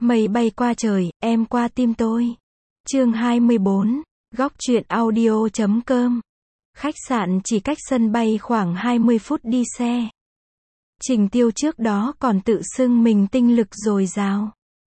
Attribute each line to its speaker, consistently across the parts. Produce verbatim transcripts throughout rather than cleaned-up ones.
Speaker 1: Mây bay qua trời, em qua tim tôi. Chương hai mươi bốn, góc truyện audio chấm com. Khách sạn chỉ cách sân bay khoảng hai mươi phút đi xe. Trình Tiêu trước đó còn tự xưng mình tinh lực dồi dào.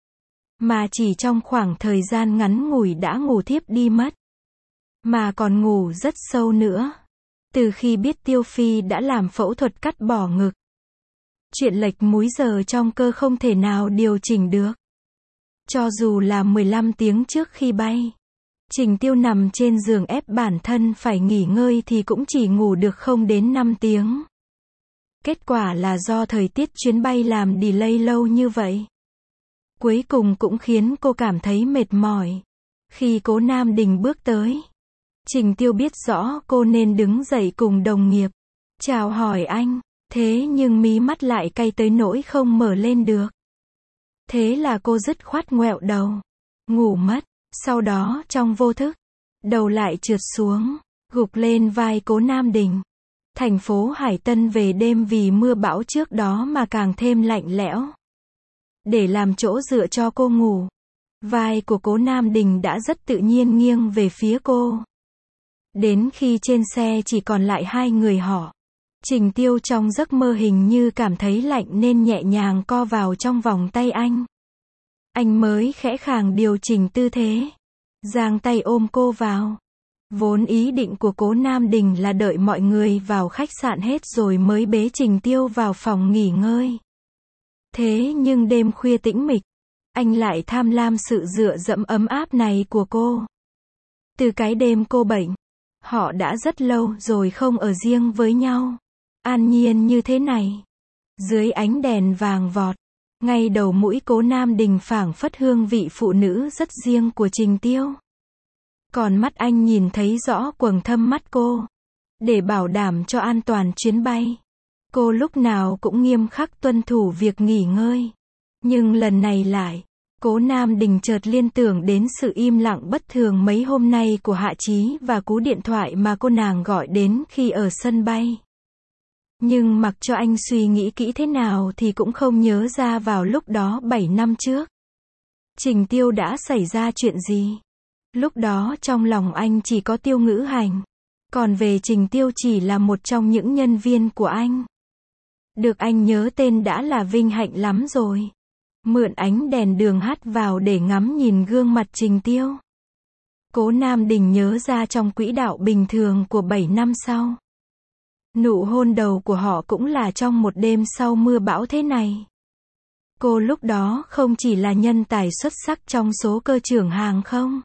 Speaker 1: Mà chỉ trong khoảng thời gian ngắn ngủi đã ngủ thiếp đi mất. Mà còn ngủ rất sâu nữa. Từ khi biết Tiêu Phi đã làm phẫu thuật cắt bỏ ngực. Chuyện lệch múi giờ trong cơ không thể nào điều chỉnh được. Cho dù là mười lăm tiếng trước khi bay, Trình Tiêu nằm trên giường ép bản thân phải nghỉ ngơi thì cũng chỉ ngủ được không đến năm tiếng. Kết quả là do thời tiết chuyến bay làm delay lâu như vậy. Cuối cùng cũng khiến cô cảm thấy mệt mỏi. Khi Cố Nam Đình bước tới, Trình Tiêu biết rõ cô nên đứng dậy cùng đồng nghiệp. Chào hỏi anh, thế nhưng mí mắt lại cay tới nỗi không mở lên được. Thế là cô dứt khoát ngoẹo đầu, ngủ mất, sau đó trong vô thức, đầu lại trượt xuống, gục lên vai Cố Nam Đình. Thành phố Hải Tân về đêm vì mưa bão trước đó mà càng thêm lạnh lẽo. Để làm chỗ dựa cho cô ngủ, vai của Cố Nam Đình đã rất tự nhiên nghiêng về phía cô. Đến khi trên xe chỉ còn lại hai người họ, Trình Tiêu trong giấc mơ hình như cảm thấy lạnh nên nhẹ nhàng co vào trong vòng tay anh. Anh mới khẽ khàng điều chỉnh tư thế, giang tay ôm cô vào. Vốn ý định của Cố Nam Đình là đợi mọi người vào khách sạn hết rồi mới bế Trình Tiêu vào phòng nghỉ ngơi. Thế nhưng đêm khuya tĩnh mịch, anh lại tham lam sự dựa dẫm ấm áp này của cô. Từ cái đêm cô bệnh, họ đã rất lâu rồi không ở riêng với nhau. An nhiên như thế này. Dưới ánh đèn vàng vọt, ngay đầu mũi Cố Nam Đình phảng phất hương vị phụ nữ rất riêng của Trình Tiêu. Còn mắt anh nhìn thấy rõ quầng thâm mắt cô. Để bảo đảm cho an toàn chuyến bay, cô lúc nào cũng nghiêm khắc tuân thủ việc nghỉ ngơi. Nhưng lần này lại, Cố Nam Đình chợt liên tưởng đến sự im lặng bất thường mấy hôm nay của Hạ Chí và cú điện thoại mà cô nàng gọi đến khi ở sân bay. Nhưng mặc cho anh suy nghĩ kỹ thế nào thì cũng không nhớ ra vào lúc đó bảy năm trước. Trình Tiêu đã xảy ra chuyện gì? Lúc đó trong lòng anh chỉ có Tiêu Ngữ Hành. Còn về Trình Tiêu chỉ là một trong những nhân viên của anh. Được anh nhớ tên đã là vinh hạnh lắm rồi. Mượn ánh đèn đường hắt vào để ngắm nhìn gương mặt Trình Tiêu. Cố Nam Đình nhớ ra trong quỹ đạo bình thường của bảy năm sau. Nụ hôn đầu của họ cũng là trong một đêm sau mưa bão thế này. Cô lúc đó không chỉ là nhân tài xuất sắc trong số cơ trưởng hàng không,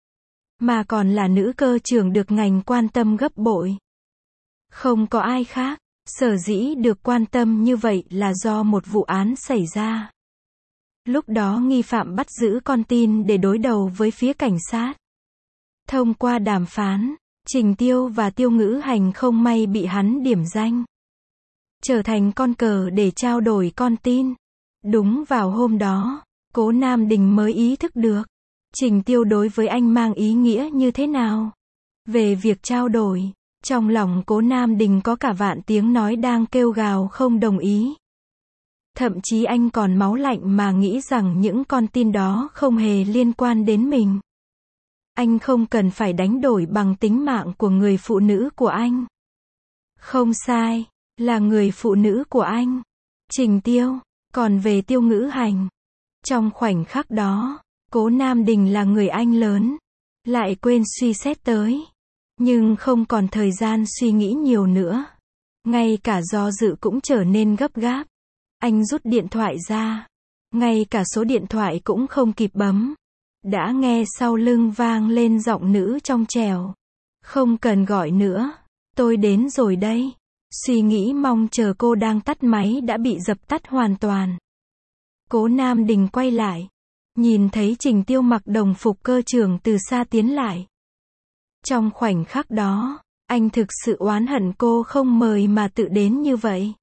Speaker 1: mà còn là nữ cơ trưởng được ngành quan tâm gấp bội. Không có ai khác, sở dĩ được quan tâm như vậy là do một vụ án xảy ra. Lúc đó nghi phạm bắt giữ con tin để đối đầu với phía cảnh sát. Thông qua đàm phán, Trình Tiêu và Tiêu Ngữ Hành không may bị hắn điểm danh, trở thành con cờ để trao đổi con tin. Đúng vào hôm đó, Cố Nam Đình mới ý thức được, Trình Tiêu đối với anh mang ý nghĩa như thế nào. Về việc trao đổi, trong lòng Cố Nam Đình có cả vạn tiếng nói đang kêu gào không đồng ý. Thậm chí anh còn máu lạnh mà nghĩ rằng những con tin đó không hề liên quan đến mình. Anh không cần phải đánh đổi bằng tính mạng của người phụ nữ của anh. Không sai, là người phụ nữ của anh, Trình Tiêu. Còn về Tiêu Ngữ Hành, trong khoảnh khắc đó, Cố Nam Đình là người anh lớn, lại quên suy xét tới. Nhưng không còn thời gian suy nghĩ nhiều nữa. Ngay cả do dự cũng trở nên gấp gáp. Anh rút điện thoại ra. Ngay cả số điện thoại cũng không kịp bấm. Đã nghe sau lưng vang lên giọng nữ trong trẻo. Không cần gọi nữa, tôi đến rồi đây. Suy nghĩ mong chờ cô đang tắt máy đã bị dập tắt hoàn toàn. Cố Nam Đình quay lại, nhìn thấy Trình Tiêu mặc đồng phục cơ trưởng từ xa tiến lại. Trong khoảnh khắc đó, anh thực sự oán hận cô không mời mà tự đến như vậy.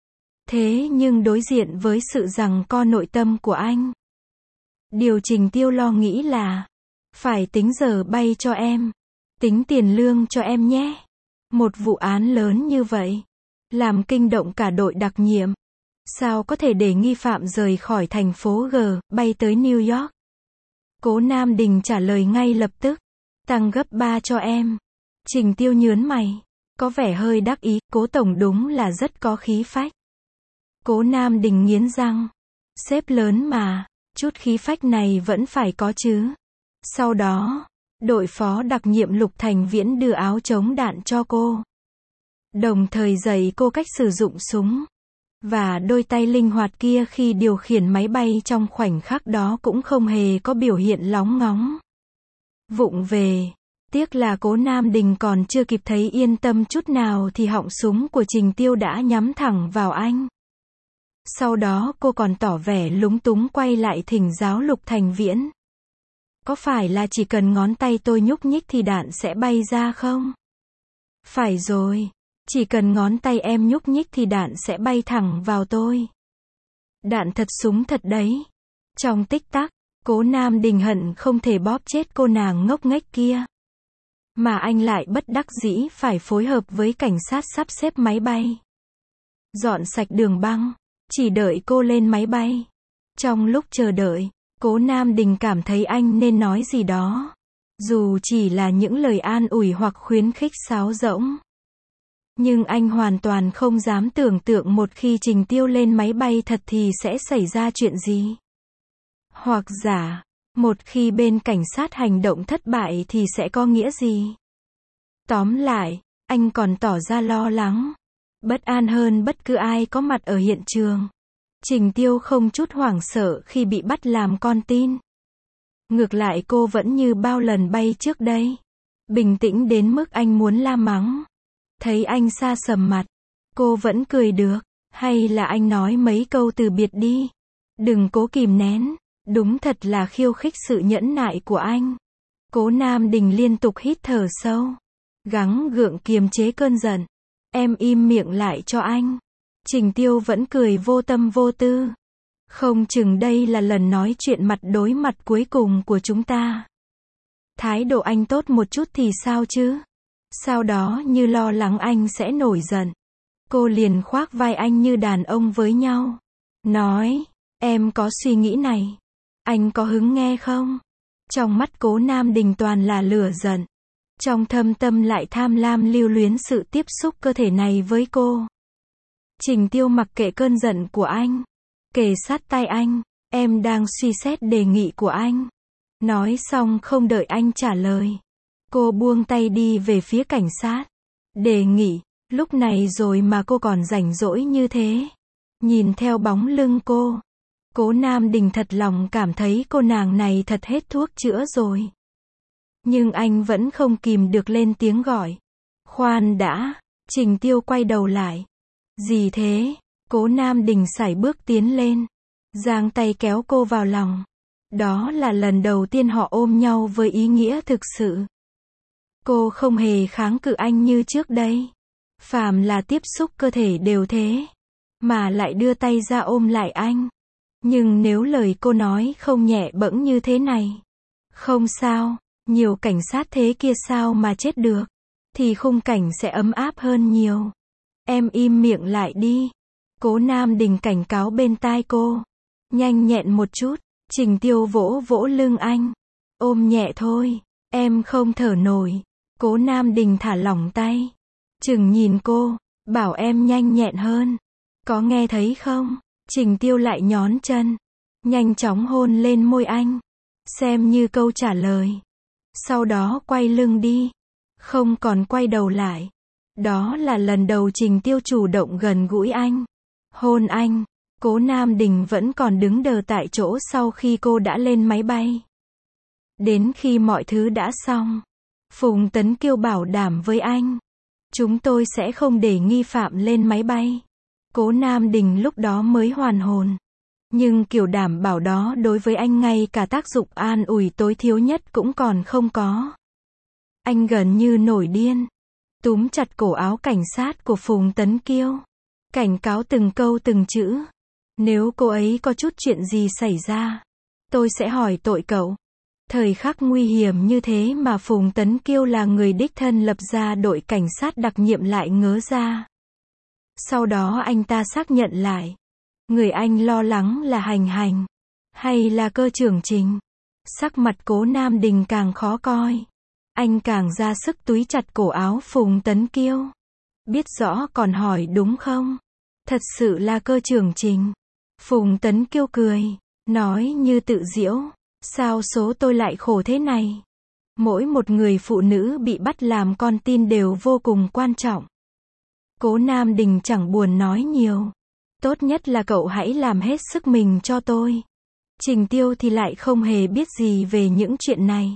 Speaker 1: Thế nhưng đối diện với sự giằng co nội tâm của anh, điều Trình Tiêu lo nghĩ là, phải tính giờ bay cho em, tính tiền lương cho em nhé. Một vụ án lớn như vậy, làm kinh động cả đội đặc nhiệm. Sao có thể để nghi phạm rời khỏi thành phố G, bay tới New York? Cố Nam Đình trả lời ngay lập tức. Tăng gấp ba cho em. Trình Tiêu nhớn mày. Có vẻ hơi đắc ý, Cố Tổng đúng là rất có khí phách. Cố Nam Đình nghiến răng. Sếp lớn mà, chút khí phách này vẫn phải có chứ. Sau đó, đội phó đặc nhiệm Lục Thành Viễn đưa áo chống đạn cho cô. Đồng thời dạy cô cách sử dụng súng. Và đôi tay linh hoạt kia khi điều khiển máy bay trong khoảnh khắc đó cũng không hề có biểu hiện lóng ngóng. Vụng về. Tiếc là Cố Nam Đình còn chưa kịp thấy yên tâm chút nào thì họng súng của Trình Tiêu đã nhắm thẳng vào anh. Sau đó cô còn tỏ vẻ lúng túng quay lại thỉnh giáo Lục Thành Viễn. Có phải là chỉ cần ngón tay tôi nhúc nhích thì đạn sẽ bay ra không? Phải rồi. Chỉ cần ngón tay em nhúc nhích thì đạn sẽ bay thẳng vào tôi. Đạn thật súng thật đấy. Trong tích tắc, Cố Nam Đình hận không thể bóp chết cô nàng ngốc nghếch kia. Mà anh lại bất đắc dĩ phải phối hợp với cảnh sát sắp xếp máy bay. Dọn sạch đường băng, chỉ đợi cô lên máy bay. Trong lúc chờ đợi, Cố Nam Đình cảm thấy anh nên nói gì đó. Dù chỉ là những lời an ủi hoặc khuyến khích sáo rỗng. Nhưng anh hoàn toàn không dám tưởng tượng một khi Trình Tiêu lên máy bay thật thì sẽ xảy ra chuyện gì. Hoặc giả, một khi bên cảnh sát hành động thất bại thì sẽ có nghĩa gì. Tóm lại, anh còn tỏ ra lo lắng, bất an hơn bất cứ ai có mặt ở hiện trường. Trình Tiêu không chút hoảng sợ khi bị bắt làm con tin. Ngược lại cô vẫn như bao lần bay trước đây. Bình tĩnh đến mức anh muốn la mắng. Thấy anh sa sầm mặt, cô vẫn cười được. Hay là anh nói mấy câu từ biệt đi. Đừng cố kìm nén. Đúng thật là khiêu khích sự nhẫn nại của anh. Cố Nam Đình liên tục hít thở sâu. Gắng gượng kiềm chế cơn giận. Em im miệng lại cho anh. Trình Tiêu vẫn cười vô tâm vô tư. Không chừng đây là lần nói chuyện mặt đối mặt cuối cùng của chúng ta. Thái độ anh tốt một chút thì sao chứ? Sau đó như lo lắng anh sẽ nổi giận. Cô liền khoác vai anh như đàn ông với nhau. Nói, em có suy nghĩ này. Anh có hứng nghe không? Trong mắt Cố Nam Đình toàn là lửa giận. Trong thâm tâm lại tham lam lưu luyến sự tiếp xúc cơ thể này với cô. Trình Tiêu mặc kệ cơn giận của anh. Kề sát tai anh. Em đang suy xét đề nghị của anh. Nói xong không đợi anh trả lời. Cô buông tay đi về phía cảnh sát. Đề nghị, lúc này rồi mà cô còn rảnh rỗi như thế. Nhìn theo bóng lưng cô. Cố Nam Đình thật lòng cảm thấy cô nàng này thật hết thuốc chữa rồi. Nhưng anh vẫn không kìm được lên tiếng gọi. Khoan đã, Trình Tiêu quay đầu lại. Gì thế? Cố Nam Đình sải bước tiến lên. Giang tay kéo cô vào lòng. Đó là lần đầu tiên họ ôm nhau với ý nghĩa thực sự. Cô không hề kháng cự anh như trước đây. Phàm là tiếp xúc cơ thể đều thế. Mà lại đưa tay ra ôm lại anh. Nhưng nếu lời cô nói không nhẹ bẫng như thế này. Không sao, nhiều cảnh sát thế kia sao mà chết được. Thì khung cảnh sẽ ấm áp hơn nhiều. Em im miệng lại đi. Cố Nam Đình cảnh cáo bên tai cô. Nhanh nhẹn một chút. Trình Tiêu vỗ vỗ lưng anh. Ôm nhẹ thôi. Em không thở nổi. Cố Nam Đình thả lỏng tay. Chừng nhìn cô. Bảo em nhanh nhẹn hơn. Có nghe thấy không? Trình Tiêu lại nhón chân. Nhanh chóng hôn lên môi anh. Xem như câu trả lời. Sau đó quay lưng đi. Không còn quay đầu lại. Đó là lần đầu Trình Tiêu chủ động gần gũi anh. Hôn anh. Cố Nam Đình vẫn còn đứng đờ tại chỗ sau khi cô đã lên máy bay. Đến khi mọi thứ đã xong. Phùng Tấn Kiêu bảo đảm với anh. Chúng tôi sẽ không để nghi phạm lên máy bay. Cố Nam Đình lúc đó mới hoàn hồn. Nhưng kiểu đảm bảo đó đối với anh ngay cả tác dụng an ủi tối thiếu nhất cũng còn không có. Anh gần như nổi điên. Túm chặt cổ áo cảnh sát của Phùng Tấn Kiêu. Cảnh cáo từng câu từng chữ. Nếu cô ấy có chút chuyện gì xảy ra, tôi sẽ hỏi tội cậu. Thời khắc nguy hiểm như thế mà Phùng Tấn Kiêu là người đích thân lập ra đội cảnh sát đặc nhiệm lại ngớ ra. Sau đó anh ta xác nhận lại. Người anh lo lắng là Hành Hành, hay là cơ trưởng Trình? Sắc mặt Cố Nam Đình càng khó coi. Anh càng ra sức túi chặt cổ áo Phùng Tấn Kiêu. Biết rõ còn hỏi đúng không? Thật sự là cơ trưởng Trình. Phùng Tấn Kiêu cười, nói như tự giễu. Sao số tôi lại khổ thế này? Mỗi một người phụ nữ bị bắt làm con tin đều vô cùng quan trọng. Cố Nam Đình chẳng buồn nói nhiều. Tốt nhất là cậu hãy làm hết sức mình cho tôi. Trình Tiêu thì lại không hề biết gì về những chuyện này.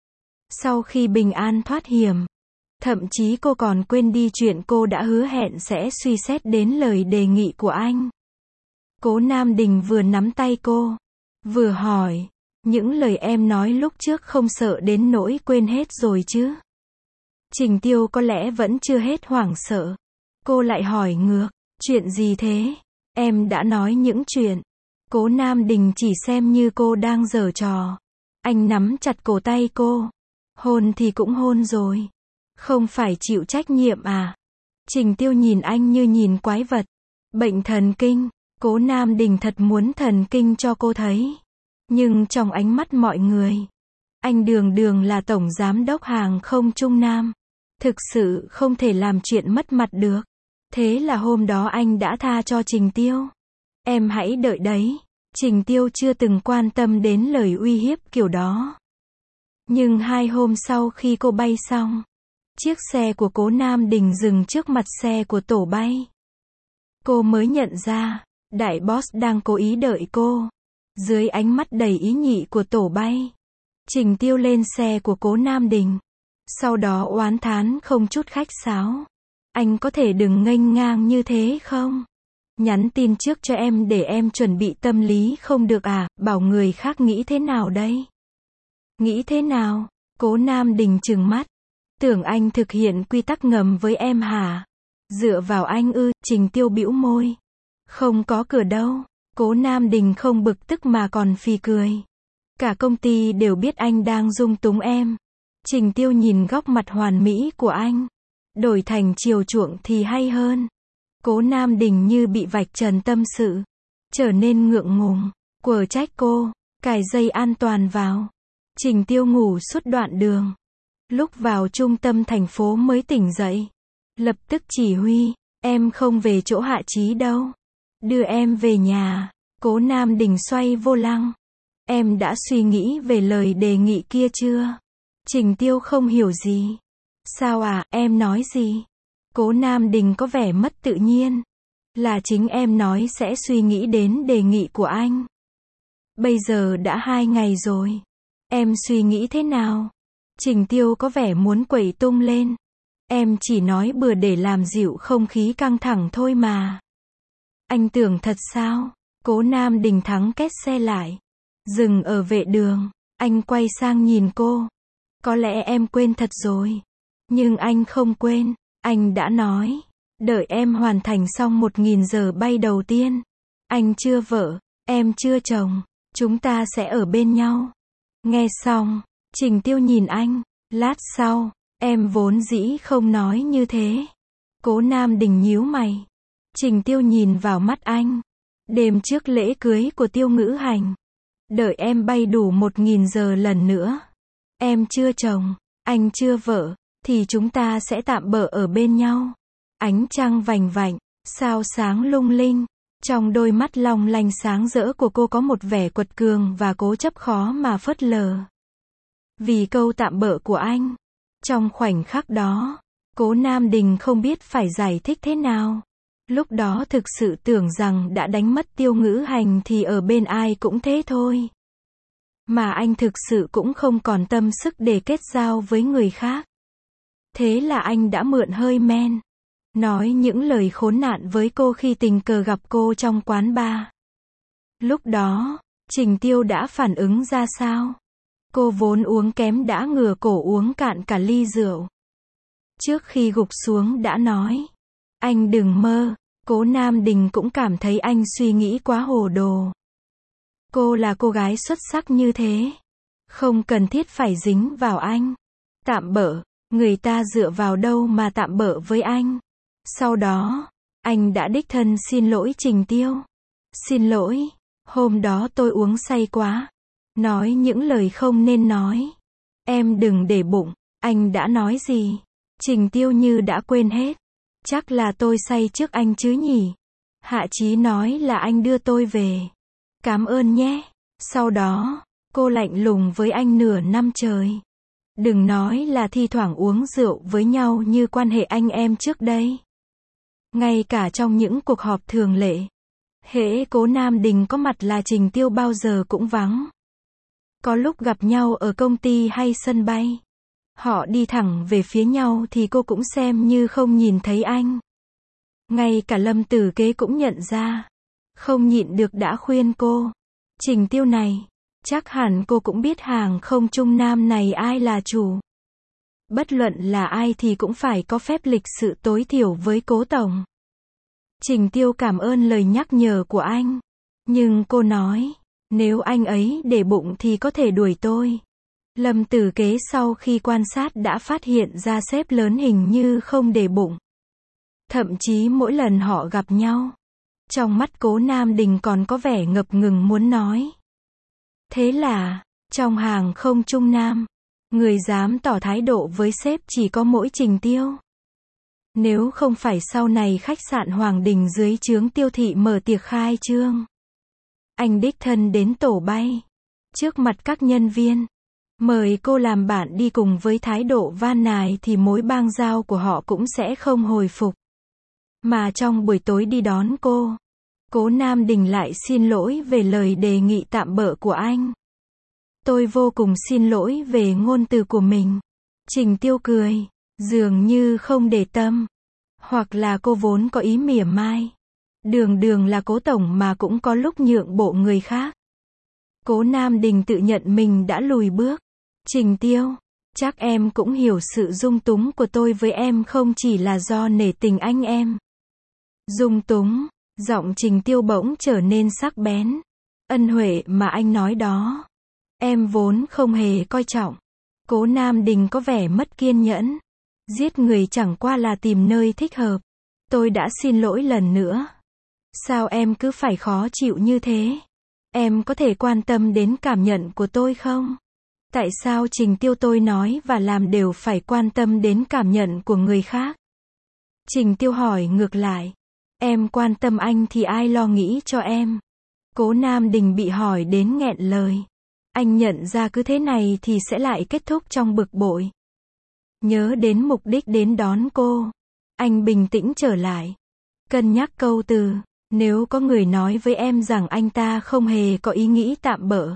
Speaker 1: Sau khi bình an thoát hiểm, thậm chí cô còn quên đi chuyện cô đã hứa hẹn sẽ suy xét đến lời đề nghị của anh. Cố Nam Đình vừa nắm tay cô, vừa hỏi, những lời em nói lúc trước không sợ đến nỗi quên hết rồi chứ? Trình Tiêu có lẽ vẫn chưa hết hoảng sợ. Cô lại hỏi ngược, chuyện gì thế? Em đã nói những chuyện. Cố Nam Đình chỉ xem như cô đang giở trò. Anh nắm chặt cổ tay cô. Hôn thì cũng hôn rồi. Không phải chịu trách nhiệm à? Trình Tiêu nhìn anh như nhìn quái vật. Bệnh thần kinh. Cố Nam Đình thật muốn thần kinh cho cô thấy. Nhưng trong ánh mắt mọi người, anh đường đường là tổng giám đốc hàng không Trung Nam. Thực sự không thể làm chuyện mất mặt được. Thế là hôm đó anh đã tha cho Trình Tiêu. Em hãy đợi đấy. Trình Tiêu chưa từng quan tâm đến lời uy hiếp kiểu đó. Nhưng hai hôm sau khi cô bay xong, chiếc xe của Cố Nam Đình dừng trước mặt xe của tổ bay. Cô mới nhận ra, đại boss đang cố ý đợi cô. Dưới ánh mắt đầy ý nhị của tổ bay, Trình Tiêu lên xe của Cố Nam Đình. Sau đó oán thán không chút khách sáo. Anh có thể đừng nghênh ngang như thế không? Nhắn tin trước cho em để em chuẩn bị tâm lý không được à? Bảo người khác nghĩ thế nào đây? Nghĩ thế nào? Cố Nam Đình trừng mắt. Tưởng anh thực hiện quy tắc ngầm với em hả? Dựa vào anh ư? Trình Tiêu bĩu môi. Không có cửa đâu. Cố Nam Đình không bực tức mà còn phì cười. Cả công ty đều biết anh đang dung túng em. Trình Tiêu nhìn góc mặt hoàn mỹ của anh. Đổi thành chiều chuộng thì hay hơn. Cố Nam Đình như bị vạch trần tâm sự. Trở nên ngượng ngùng. Quở trách cô. Cài dây an toàn vào. Trình Tiêu ngủ suốt đoạn đường. Lúc vào trung tâm thành phố mới tỉnh dậy. Lập tức chỉ huy. Em không về chỗ Hạ Chí đâu. Đưa em về nhà. Cố Nam Đình xoay vô lăng. Em đã suy nghĩ về lời đề nghị kia chưa? Trình Tiêu không hiểu gì. Sao à, em nói gì? Cố Nam Đình có vẻ mất tự nhiên. Là chính em nói sẽ suy nghĩ đến đề nghị của anh. Bây giờ đã hai ngày rồi. Em suy nghĩ thế nào? Trình Tiêu có vẻ muốn quẩy tung lên. Em chỉ nói bừa để làm dịu không khí căng thẳng thôi mà. Anh tưởng thật sao? Cố Nam Đình thắng két xe lại. Dừng ở vệ đường. Anh quay sang nhìn cô. Có lẽ em quên thật rồi. Nhưng anh không quên. Anh đã nói. Đợi em hoàn thành xong một nghìn giờ bay đầu tiên. Anh chưa vợ. Em chưa chồng. Chúng ta sẽ ở bên nhau. Nghe xong. Trình Tiêu nhìn anh. Lát sau. Em vốn dĩ không nói như thế. Cố Nam Đình nhíu mày. Trình Tiêu nhìn vào mắt anh. Đêm trước lễ cưới của Tiêu Ngữ Hành. Đợi em bay đủ một nghìn giờ lần nữa. Em chưa chồng, anh chưa vợ, thì chúng ta sẽ tạm bợ ở bên nhau. Ánh trăng vành vạnh, sao sáng lung linh. Trong đôi mắt long lanh sáng rỡ của cô có một vẻ quật cường và cố chấp khó mà phớt lờ. Vì câu tạm bợ của anh. Trong khoảnh khắc đó, Cố Nam Đình không biết phải giải thích thế nào. Lúc đó thực sự tưởng rằng đã đánh mất Tiêu Ngữ Hành thì ở bên ai cũng thế thôi. Mà anh thực sự cũng không còn tâm sức để kết giao với người khác. Thế là anh đã mượn hơi men. Nói những lời khốn nạn với cô khi tình cờ gặp cô trong quán bar. Lúc đó, Trình Tiêu đã phản ứng ra sao? Cô vốn uống kém đã ngửa cổ uống cạn cả ly rượu. Trước khi gục xuống đã nói. Anh đừng mơ. Cố Nam Đình cũng cảm thấy anh suy nghĩ quá hồ đồ. Cô là cô gái xuất sắc như thế. Không cần thiết phải dính vào anh. Tạm bợ. Người ta dựa vào đâu mà tạm bợ với anh. Sau đó, anh đã đích thân xin lỗi Trình Tiêu. Xin lỗi, hôm đó tôi uống say quá. Nói những lời không nên nói. Em đừng để bụng, anh đã nói gì? Trình Tiêu như đã quên hết. Chắc là tôi say trước anh chứ nhỉ? Hạ Chí nói là anh đưa tôi về. Cảm ơn nhé. Sau đó, cô lạnh lùng với anh nửa năm trời. Đừng nói là thi thoảng uống rượu với nhau như quan hệ anh em trước đây. Ngay cả trong những cuộc họp thường lệ, hễ Cố Nam Đình có mặt là Trình Tiêu bao giờ cũng vắng. Có lúc gặp nhau ở công ty hay sân bay, họ đi thẳng về phía nhau thì cô cũng xem như không nhìn thấy anh. Ngay cả Lâm Tử Kế cũng nhận ra. Không nhịn được đã khuyên cô. Trình Tiêu này, chắc hẳn cô cũng biết hàng không Trung Nam này ai là chủ. Bất luận là ai thì cũng phải có phép lịch sự tối thiểu với Cố Tổng. Trình Tiêu cảm ơn lời nhắc nhở của anh. Nhưng cô nói, nếu anh ấy để bụng thì có thể đuổi tôi. Lâm Tử Kế sau khi quan sát đã phát hiện ra sếp lớn hình như không để bụng. Thậm chí mỗi lần họ gặp nhau, trong mắt Cố Nam Đình còn có vẻ ngập ngừng muốn nói. Thế là, trong hàng không Trung Nam, người dám tỏ thái độ với sếp chỉ có mỗi Trình Tiêu. Nếu không phải sau này khách sạn Hoàng Đình dưới trướng Tiêu thị mở tiệc khai trương, anh đích thân đến tổ bay, trước mặt các nhân viên, mời cô làm bạn đi cùng với thái độ van nài thì mối bang giao của họ cũng sẽ không hồi phục. Mà trong buổi tối đi đón cô, Cố Nam Đình lại xin lỗi về lời đề nghị tạm bợ của anh. Tôi vô cùng xin lỗi về ngôn từ của mình. Trình Tiêu cười, dường như không để tâm. Hoặc là cô vốn có ý mỉa mai. Đường đường là Cố Tổng mà cũng có lúc nhượng bộ người khác. Cố Nam Đình tự nhận mình đã lùi bước. Trình Tiêu, chắc em cũng hiểu sự dung túng của tôi với em không chỉ là do nể tình anh em. Dung túng, giọng Trình Tiêu bỗng trở nên sắc bén. Ân huệ mà anh nói đó, em vốn không hề coi trọng. Cố Nam Đình có vẻ mất kiên nhẫn. Giết người chẳng qua là tìm nơi thích hợp. Tôi đã xin lỗi lần nữa. Sao em cứ phải khó chịu như thế? Em có thể quan tâm đến cảm nhận của tôi không? Tại sao Trình Tiêu tôi nói và làm đều phải quan tâm đến cảm nhận của người khác? Trình Tiêu hỏi ngược lại. Em quan tâm anh thì ai lo nghĩ cho em? Cố Nam Đình bị hỏi đến nghẹn lời. Anh nhận ra cứ thế này thì sẽ lại kết thúc trong bực bội. Nhớ đến mục đích đến đón cô, anh bình tĩnh trở lại. Cân nhắc câu từ, nếu có người nói với em rằng anh ta không hề có ý nghĩ tạm bợ,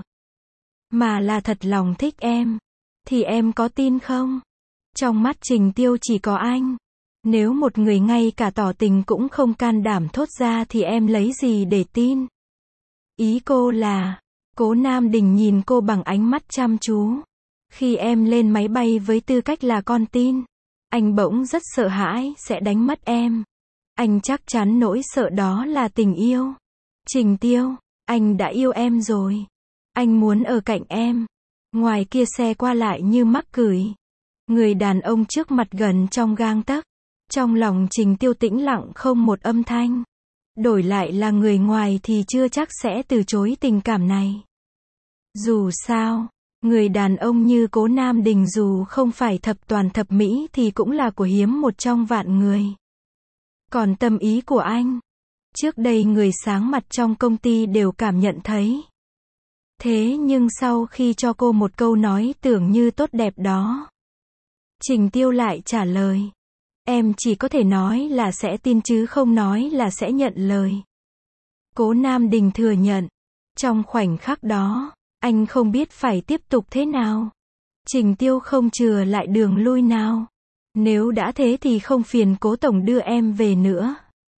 Speaker 1: mà là thật lòng thích em, thì em có tin không? Trong mắt Trình Tiêu chỉ có anh. Nếu một người ngay cả tỏ tình cũng không can đảm thốt ra thì em lấy gì để tin? Ý cô là, Cố Nam Đình nhìn cô bằng ánh mắt chăm chú. Khi em lên máy bay với tư cách là con tin, anh bỗng rất sợ hãi sẽ đánh mất em. Anh chắc chắn nỗi sợ đó là tình yêu. Trình Tiêu, anh đã yêu em rồi. Anh muốn ở cạnh em. Ngoài kia xe qua lại như mắc cười. Người đàn ông trước mặt gần trong gang tấc. Trong lòng Trình Tiêu tĩnh lặng không một âm thanh. Đổi lại là người ngoài thì chưa chắc sẽ từ chối tình cảm này. Dù sao, người đàn ông như Cố Nam Đình dù không phải thập toàn thập mỹ thì cũng là của hiếm một trong vạn người. Còn tâm ý của anh, trước đây người sáng mặt trong công ty đều cảm nhận thấy. Thế nhưng sau khi cho cô một câu nói tưởng như tốt đẹp đó, Trình Tiêu lại trả lời. Em chỉ có thể nói là sẽ tin chứ không nói là sẽ nhận lời. Cố Nam Đình thừa nhận. Trong khoảnh khắc đó, anh không biết phải tiếp tục thế nào. Trình Tiêu không chừa lại đường lui nào. Nếu đã thế thì không phiền Cố Tổng đưa em về nữa.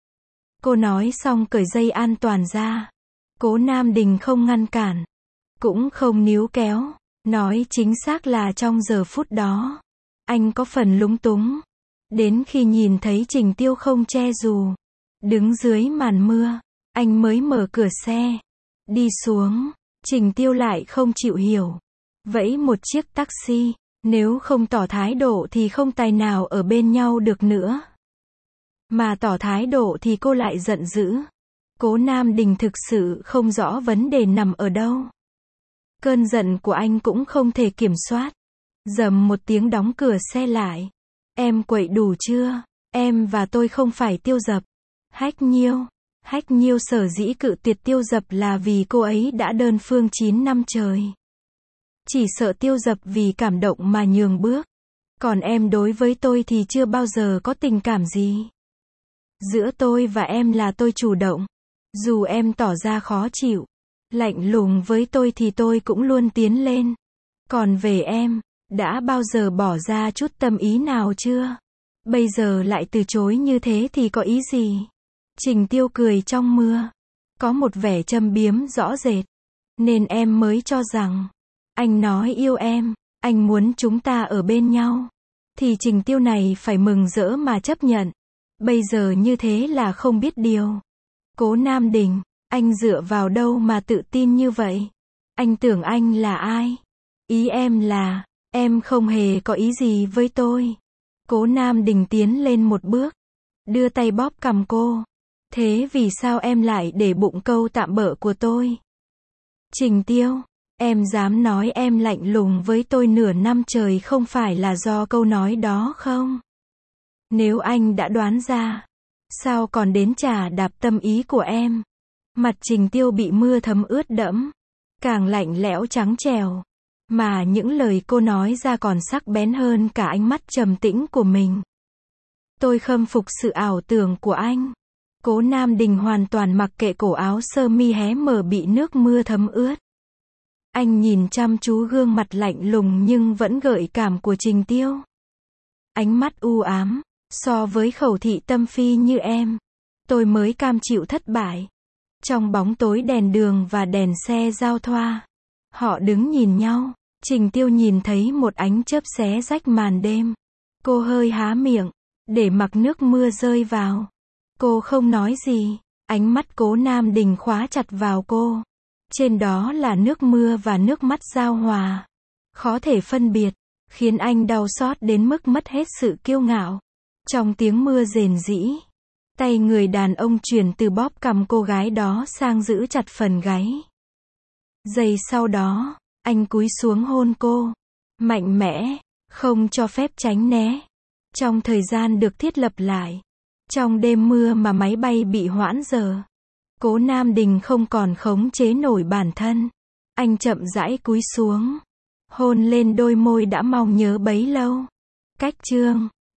Speaker 1: Cô nói xong cởi dây an toàn ra. Cố Nam Đình không ngăn cản, cũng không níu kéo. Nói chính xác là trong giờ phút đó, anh có phần lúng túng. Đến khi nhìn thấy Trình Tiêu không che dù, đứng dưới màn mưa, anh mới mở cửa xe, đi xuống. Trình Tiêu lại không chịu hiểu, vẫy một chiếc taxi. Nếu không tỏ thái độ thì không tài nào ở bên nhau được nữa. Mà tỏ thái độ thì cô lại giận dữ. Cố Nam Đình thực sự không rõ vấn đề nằm ở đâu. Cơn giận của anh cũng không thể kiểm soát. Rầm một tiếng đóng cửa xe lại. Em quậy đủ chưa? Em và tôi không phải Tiêu Dập. Hách Nhiêu. Hách Nhiêu sở dĩ cự tuyệt Tiêu Dập là vì cô ấy đã đơn phương chín năm trời. Chỉ sợ Tiêu Dập vì cảm động mà nhường bước. Còn em đối với tôi thì chưa bao giờ có tình cảm gì. Giữa tôi và em là tôi chủ động. Dù em tỏ ra khó chịu, lạnh lùng với tôi thì tôi cũng luôn tiến lên. Còn về em, đã bao giờ bỏ ra chút tâm ý nào chưa? Bây giờ lại từ chối như thế thì có ý gì? Trình Tiêu cười trong mưa. Có một vẻ châm biếm rõ rệt. Nên em mới cho rằng, anh nói yêu em, anh muốn chúng ta ở bên nhau. Thì Trình Tiêu này phải mừng rỡ mà chấp nhận. Bây giờ như thế là không biết điều. Cố Nam Đình, anh dựa vào đâu mà tự tin như vậy? Anh tưởng anh là ai? Ý em là, em không hề có ý gì với tôi. Cố Nam Đình tiến lên một bước, đưa tay bóp cằm cô. Thế vì sao em lại để bụng câu tạm bợ của tôi? Trình Tiêu, em dám nói em lạnh lùng với tôi nửa năm trời không phải là do câu nói đó không? Nếu anh đã đoán ra, sao còn đến chà đạp tâm ý của em? Mặt Trình Tiêu bị mưa thấm ướt đẫm, càng lạnh lẽo trắng trẻo. Mà những lời cô nói ra còn sắc bén hơn cả ánh mắt trầm tĩnh của mình. Tôi khâm phục sự ảo tưởng của anh. Cố Nam Đình hoàn toàn mặc kệ cổ áo sơ mi hé mở bị nước mưa thấm ướt. Anh nhìn chăm chú gương mặt lạnh lùng nhưng vẫn gợi cảm của Trình Tiêu. Ánh mắt u ám, so với khẩu thị tâm phi như em, tôi mới cam chịu thất bại. Trong bóng tối đèn đường và đèn xe giao thoa, họ đứng nhìn nhau. Trình Tiêu nhìn thấy một ánh chớp xé rách màn đêm. Cô hơi há miệng, để mặc nước mưa rơi vào. Cô không nói gì. Ánh mắt Cố Nam Đình khóa chặt vào cô. Trên đó là nước mưa và nước mắt giao hòa. Khó thể phân biệt, khiến anh đau xót đến mức mất hết sự kiêu ngạo. Trong tiếng mưa rền rĩ, tay người đàn ông chuyển từ bóp cằm cô gái đó sang giữ chặt phần gáy. Giây sau đó, anh cúi xuống hôn cô. Mạnh mẽ, không cho phép tránh né. Trong thời gian được thiết lập lại. Trong đêm mưa mà máy bay bị hoãn giờ. Cố Nam Đình không còn khống chế nổi bản thân. Anh chậm rãi cúi xuống. Hôn lên đôi môi đã mong nhớ bấy lâu. Cách chương